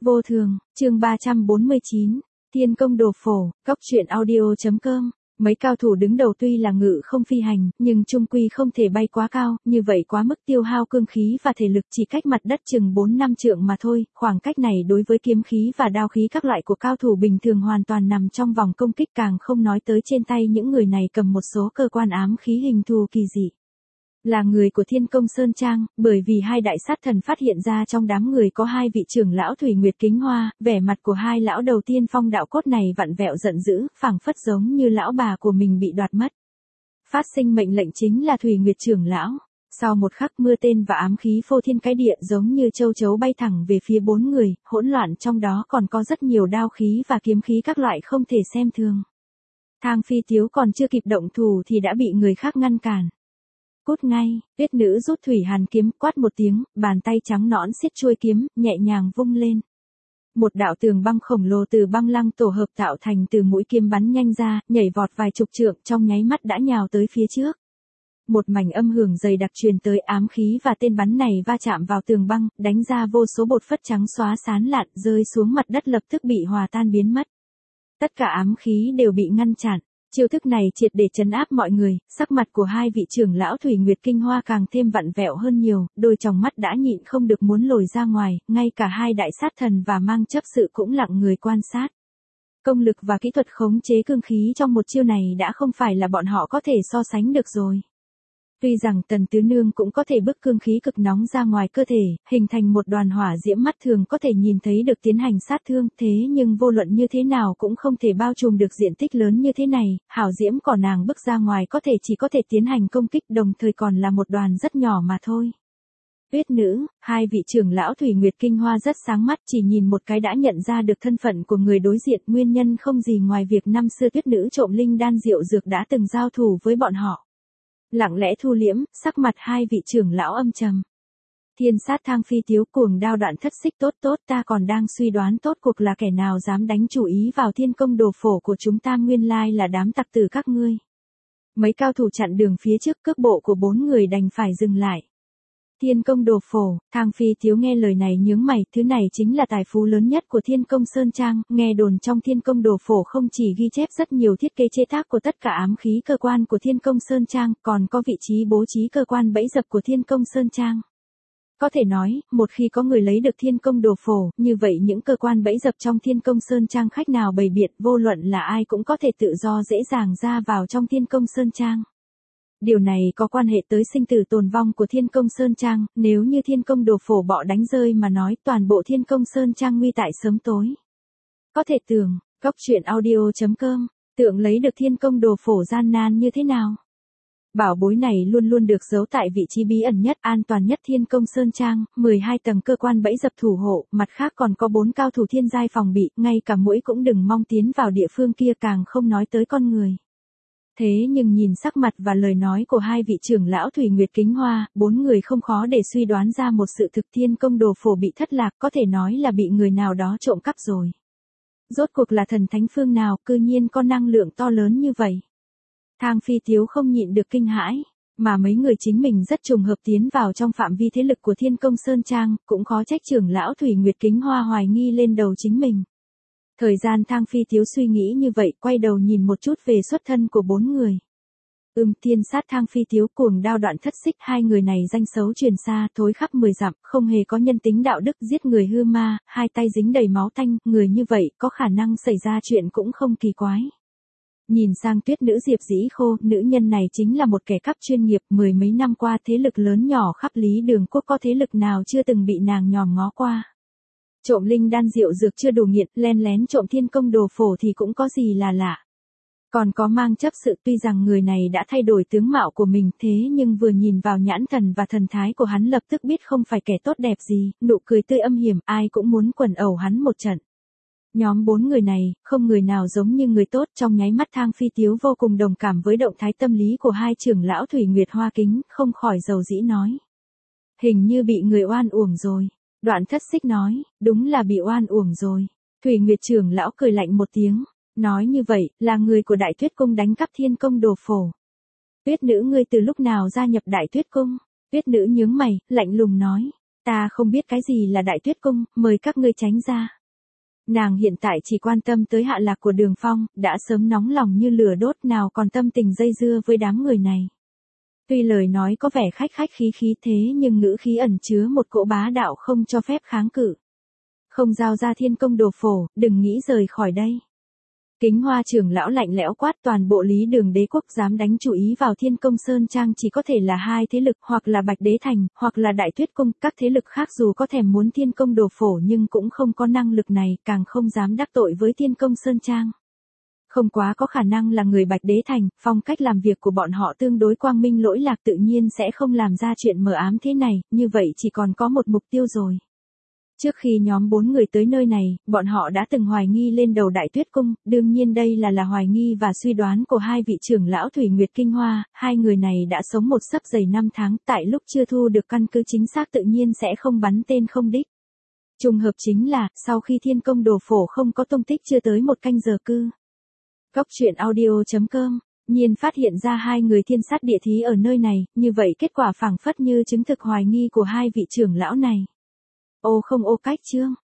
Vô thường, chương 349, Thiên công đồ phổ, góc truyện audio.com. Mấy cao thủ đứng đầu tuy là ngự không phi hành, nhưng chung quy không thể bay quá cao, như vậy quá mức tiêu hao cương khí và thể lực, chỉ cách mặt đất chừng 4-5 trượng mà thôi. Khoảng cách này đối với kiếm khí và đao khí các loại của cao thủ bình thường hoàn toàn nằm trong vòng công kích, càng không nói tới trên tay những người này cầm một số cơ quan ám khí hình thù kỳ dị. Là người của Thiên Công Sơn Trang, bởi vì hai đại sát thần phát hiện ra trong đám người có hai vị trưởng lão Thủy Nguyệt Kính Hoa, vẻ mặt của hai lão đầu tiên phong đạo cốt này vặn vẹo giận dữ, phảng phất giống như lão bà của mình bị đoạt mất. Phát sinh mệnh lệnh chính là Thủy Nguyệt trưởng lão. Sau một khắc, mưa tên và ám khí phô thiên cái địa giống như châu chấu bay thẳng về phía bốn người, hỗn loạn trong đó còn có rất nhiều đao khí và kiếm khí các loại không thể xem thường. Thang Phi Tiếu còn chưa kịp động thủ thì đã bị người khác ngăn cản. Cút ngay, Tuyết nữ rút thủy hàn kiếm, quát một tiếng, bàn tay trắng nõn siết chuôi kiếm, nhẹ nhàng vung lên. Một đạo tường băng khổng lồ từ băng lăng tổ hợp tạo thành từ mũi kiếm bắn nhanh ra, nhảy vọt vài chục trượng, trong nháy mắt đã nhào tới phía trước. Một mảnh âm hưởng dày đặc truyền tới, ám khí và tên bắn này va chạm vào tường băng, đánh ra vô số bột phất trắng xóa xán lạn, rơi xuống mặt đất lập tức bị hòa tan biến mất. Tất cả ám khí đều bị ngăn chặn. Chiêu thức này triệt để trấn áp mọi người, sắc mặt của hai vị trưởng lão Thủy Nguyệt Kinh Hoa càng thêm vặn vẹo hơn nhiều, đôi tròng mắt đã nhịn không được muốn lồi ra ngoài, ngay cả hai đại sát thần và mang chấp sự cũng lặng người quan sát. Công lực và kỹ thuật khống chế cương khí trong một chiêu này đã không phải là bọn họ có thể so sánh được rồi. Tuy rằng Tần Tứ Nương cũng có thể bức cương khí cực nóng ra ngoài cơ thể, hình thành một đoàn hỏa diễm mắt thường có thể nhìn thấy được tiến hành sát thương, thế nhưng vô luận như thế nào cũng không thể bao trùm được diện tích lớn như thế này, hảo diễm của nàng bức ra ngoài chỉ có thể tiến hành công kích, đồng thời còn là một đoàn rất nhỏ mà thôi. Tuyết nữ, hai vị trưởng lão Thủy Nguyệt Kinh Hoa rất sáng mắt, chỉ nhìn một cái đã nhận ra được thân phận của người đối diện, nguyên nhân không gì ngoài việc năm xưa Tuyết nữ trộm linh đan diệu dược đã từng giao thủ với bọn họ. Lặng lẽ thu liễm, sắc mặt hai vị trưởng lão âm trầm. Thiên sát Thang Phi Tiếu, cuồng đao đoạn thất xích, tốt, ta còn đang suy đoán tốt cuộc là kẻ nào dám đánh chủ ý vào thiên công đồ phổ của chúng ta, nguyên lai là đám tặc tử các ngươi. Mấy cao thủ chặn đường phía trước, cước bộ của bốn người đành phải dừng lại. Thiên công đồ phổ, Thang Phi Tiếu nghe lời này nhướng mày, thứ này chính là tài phú lớn nhất của Thiên Công Sơn Trang, nghe đồn trong Thiên Công đồ phổ không chỉ ghi chép rất nhiều thiết kế chế tác của tất cả ám khí cơ quan của Thiên Công Sơn Trang, còn có vị trí bố trí cơ quan bẫy dập của Thiên Công Sơn Trang. Có thể nói, một khi có người lấy được Thiên Công đồ phổ, như vậy những cơ quan bẫy dập trong Thiên Công Sơn Trang khách nào bày biện, vô luận là ai cũng có thể tự do dễ dàng ra vào trong Thiên Công Sơn Trang. Điều này có quan hệ tới sinh tử tồn vong của Thiên Công Sơn Trang, nếu như Thiên Công đồ phổ bọ đánh rơi mà nói, toàn bộ Thiên Công Sơn Trang nguy tại sớm tối. Có thể tưởng, góc truyện audio.com, tưởng lấy được Thiên Công đồ phổ gian nan như thế nào. Bảo bối này luôn luôn được giấu tại vị trí bí ẩn nhất, an toàn nhất Thiên Công Sơn Trang, 12 tầng cơ quan bẫy dập thủ hộ, mặt khác còn có 4 cao thủ thiên giai phòng bị, ngay cả muỗi cũng đừng mong tiến vào địa phương kia, càng không nói tới con người. Thế nhưng nhìn sắc mặt và lời nói của hai vị trưởng lão Thủy Nguyệt Kính Hoa, bốn người không khó để suy đoán ra một sự thực, Thiên Công đồ phổ bị thất lạc, có thể nói là bị người nào đó trộm cắp rồi. Rốt cuộc là thần thánh phương nào, cư nhiên có năng lượng to lớn như vậy. Thang Phi Tiếu không nhịn được kinh hãi, mà mấy người chính mình rất trùng hợp tiến vào trong phạm vi thế lực của Thiên Công Sơn Trang, cũng khó trách trưởng lão Thủy Nguyệt Kính Hoa hoài nghi lên đầu chính mình. Thời gian Thang Phi Tiếu suy nghĩ như vậy, quay đầu nhìn một chút về xuất thân của bốn người. Thiên sát Thang Phi Tiếu, cuồng đao đoạn thất xích, hai người này danh xấu truyền xa, thối khắp 10 dặm, không hề có nhân tính đạo đức, giết người hư ma, hai tay dính đầy máu tanh, người như vậy có khả năng xảy ra chuyện cũng không kỳ quái. Nhìn sang Tuyết nữ Diệp Dĩ Khô, nữ nhân này chính là một kẻ cắp chuyên nghiệp, 10 mấy năm qua thế lực lớn nhỏ khắp Lý Đường Quốc có thế lực nào chưa từng bị nàng nhòm ngó qua. Trộm linh đan diệu dược chưa đủ nghiện, len lén trộm Thiên Công đồ phổ thì cũng có gì là lạ. Còn có mang chấp sự, tuy rằng người này đã thay đổi tướng mạo của mình, thế nhưng vừa nhìn vào nhãn thần và thần thái của hắn lập tức biết không phải kẻ tốt đẹp gì, nụ cười tươi âm hiểm, ai cũng muốn quần ẩu hắn một trận. Nhóm bốn người này, không người nào giống như người tốt, trong nháy mắt Thang Phi Tiếu vô cùng đồng cảm với động thái tâm lý của hai trưởng lão Thủy Nguyệt Hoa Kính, không khỏi dầu dĩ nói. Hình như bị người oan uổng rồi. Đoạn thất xích nói, đúng là bị oan uổng rồi. Thủy Nguyệt trưởng lão cười lạnh một tiếng, nói như vậy, là người của Đại Tuyết Cung đánh cắp Thiên Công đồ phổ. Tuyết nữ, ngươi từ lúc nào gia nhập Đại Tuyết Cung? Tuyết nữ nhướng mày, lạnh lùng nói, Ta không biết cái gì là Đại Tuyết Cung, mời các ngươi tránh ra. Nàng hiện tại chỉ quan tâm tới hạ lạc của Đường Phong, đã sớm nóng lòng như lửa đốt nào còn tâm tình dây dưa với đám người này. Tuy lời nói có vẻ khách khách khí khí thế nhưng ngữ khí ẩn chứa một cỗ bá đạo không cho phép kháng cự. Không giao ra Thiên Công Đồ Phổ, đừng nghĩ rời khỏi đây. Kính Hoa trưởng lão lạnh lẽo quát, toàn bộ Lý Đường đế quốc dám đánh chủ ý vào Thiên Công Sơn Trang chỉ có thể là hai thế lực, hoặc là Bạch Đế Thành, hoặc là Đại Tuyết Cung. Các thế lực khác dù có thèm muốn Thiên Công Đồ Phổ nhưng cũng không có năng lực này, càng không dám đắc tội với Thiên Công Sơn Trang. Không quá có khả năng là người Bạch Đế Thành, phong cách làm việc của bọn họ tương đối quang minh lỗi lạc, tự nhiên sẽ không làm ra chuyện mờ ám thế này, như vậy chỉ còn có một mục tiêu rồi. Trước khi nhóm 4 người tới nơi này, bọn họ đã từng hoài nghi lên đầu Đại Tuyết Cung, đương nhiên đây là hoài nghi và suy đoán của hai vị trưởng lão Thủy Nguyệt Kinh Hoa, hai người này đã sống một sấp dày 5 tháng, tại lúc chưa thu được căn cứ chính xác tự nhiên sẽ không bắn tên không đích. Trùng hợp chính là, sau khi Thiên Công Đồ Phổ không có tung tích chưa tới một canh giờ cư. Cóc truyện audio.com, Nhiên phát hiện ra hai người thiên sát địa thí ở nơi này, như vậy kết quả phảng phất như chứng thực hoài nghi của hai vị trưởng lão này. Ô không ô cách chương.